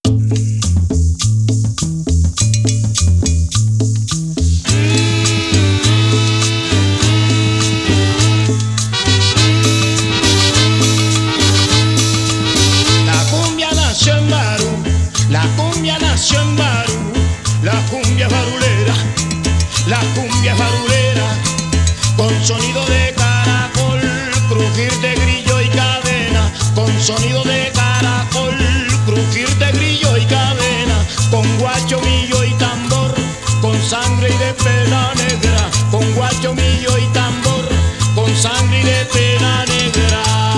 La cumbia nació en Barú, la cumbia farulera, la cumbia farulera, con sonido de caracol, crujir de grillo y cadena, con sonido de caracol, crujir de grillo y cadena, con guacho, millo y tambor, con sangre y de pena negra, con guacho, millo y tambor, con sangre y de pena negra.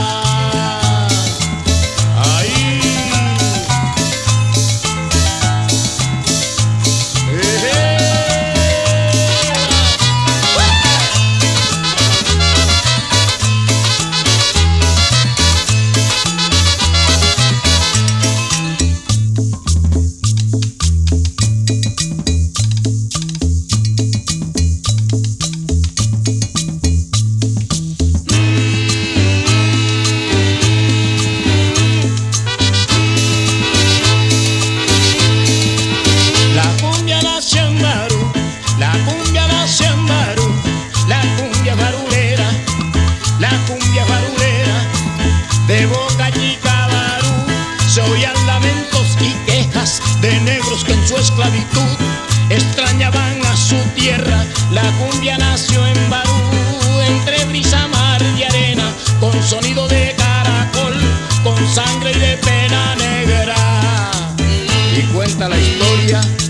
De Boca Chica, Barú, se oían lamentos y quejas de negros que en su esclavitud extrañaban a su tierra. La cumbia nació en Barú, entre brisa, mar y arena, con sonido de caracol, con sangre y de pena negra. Y cuenta la historia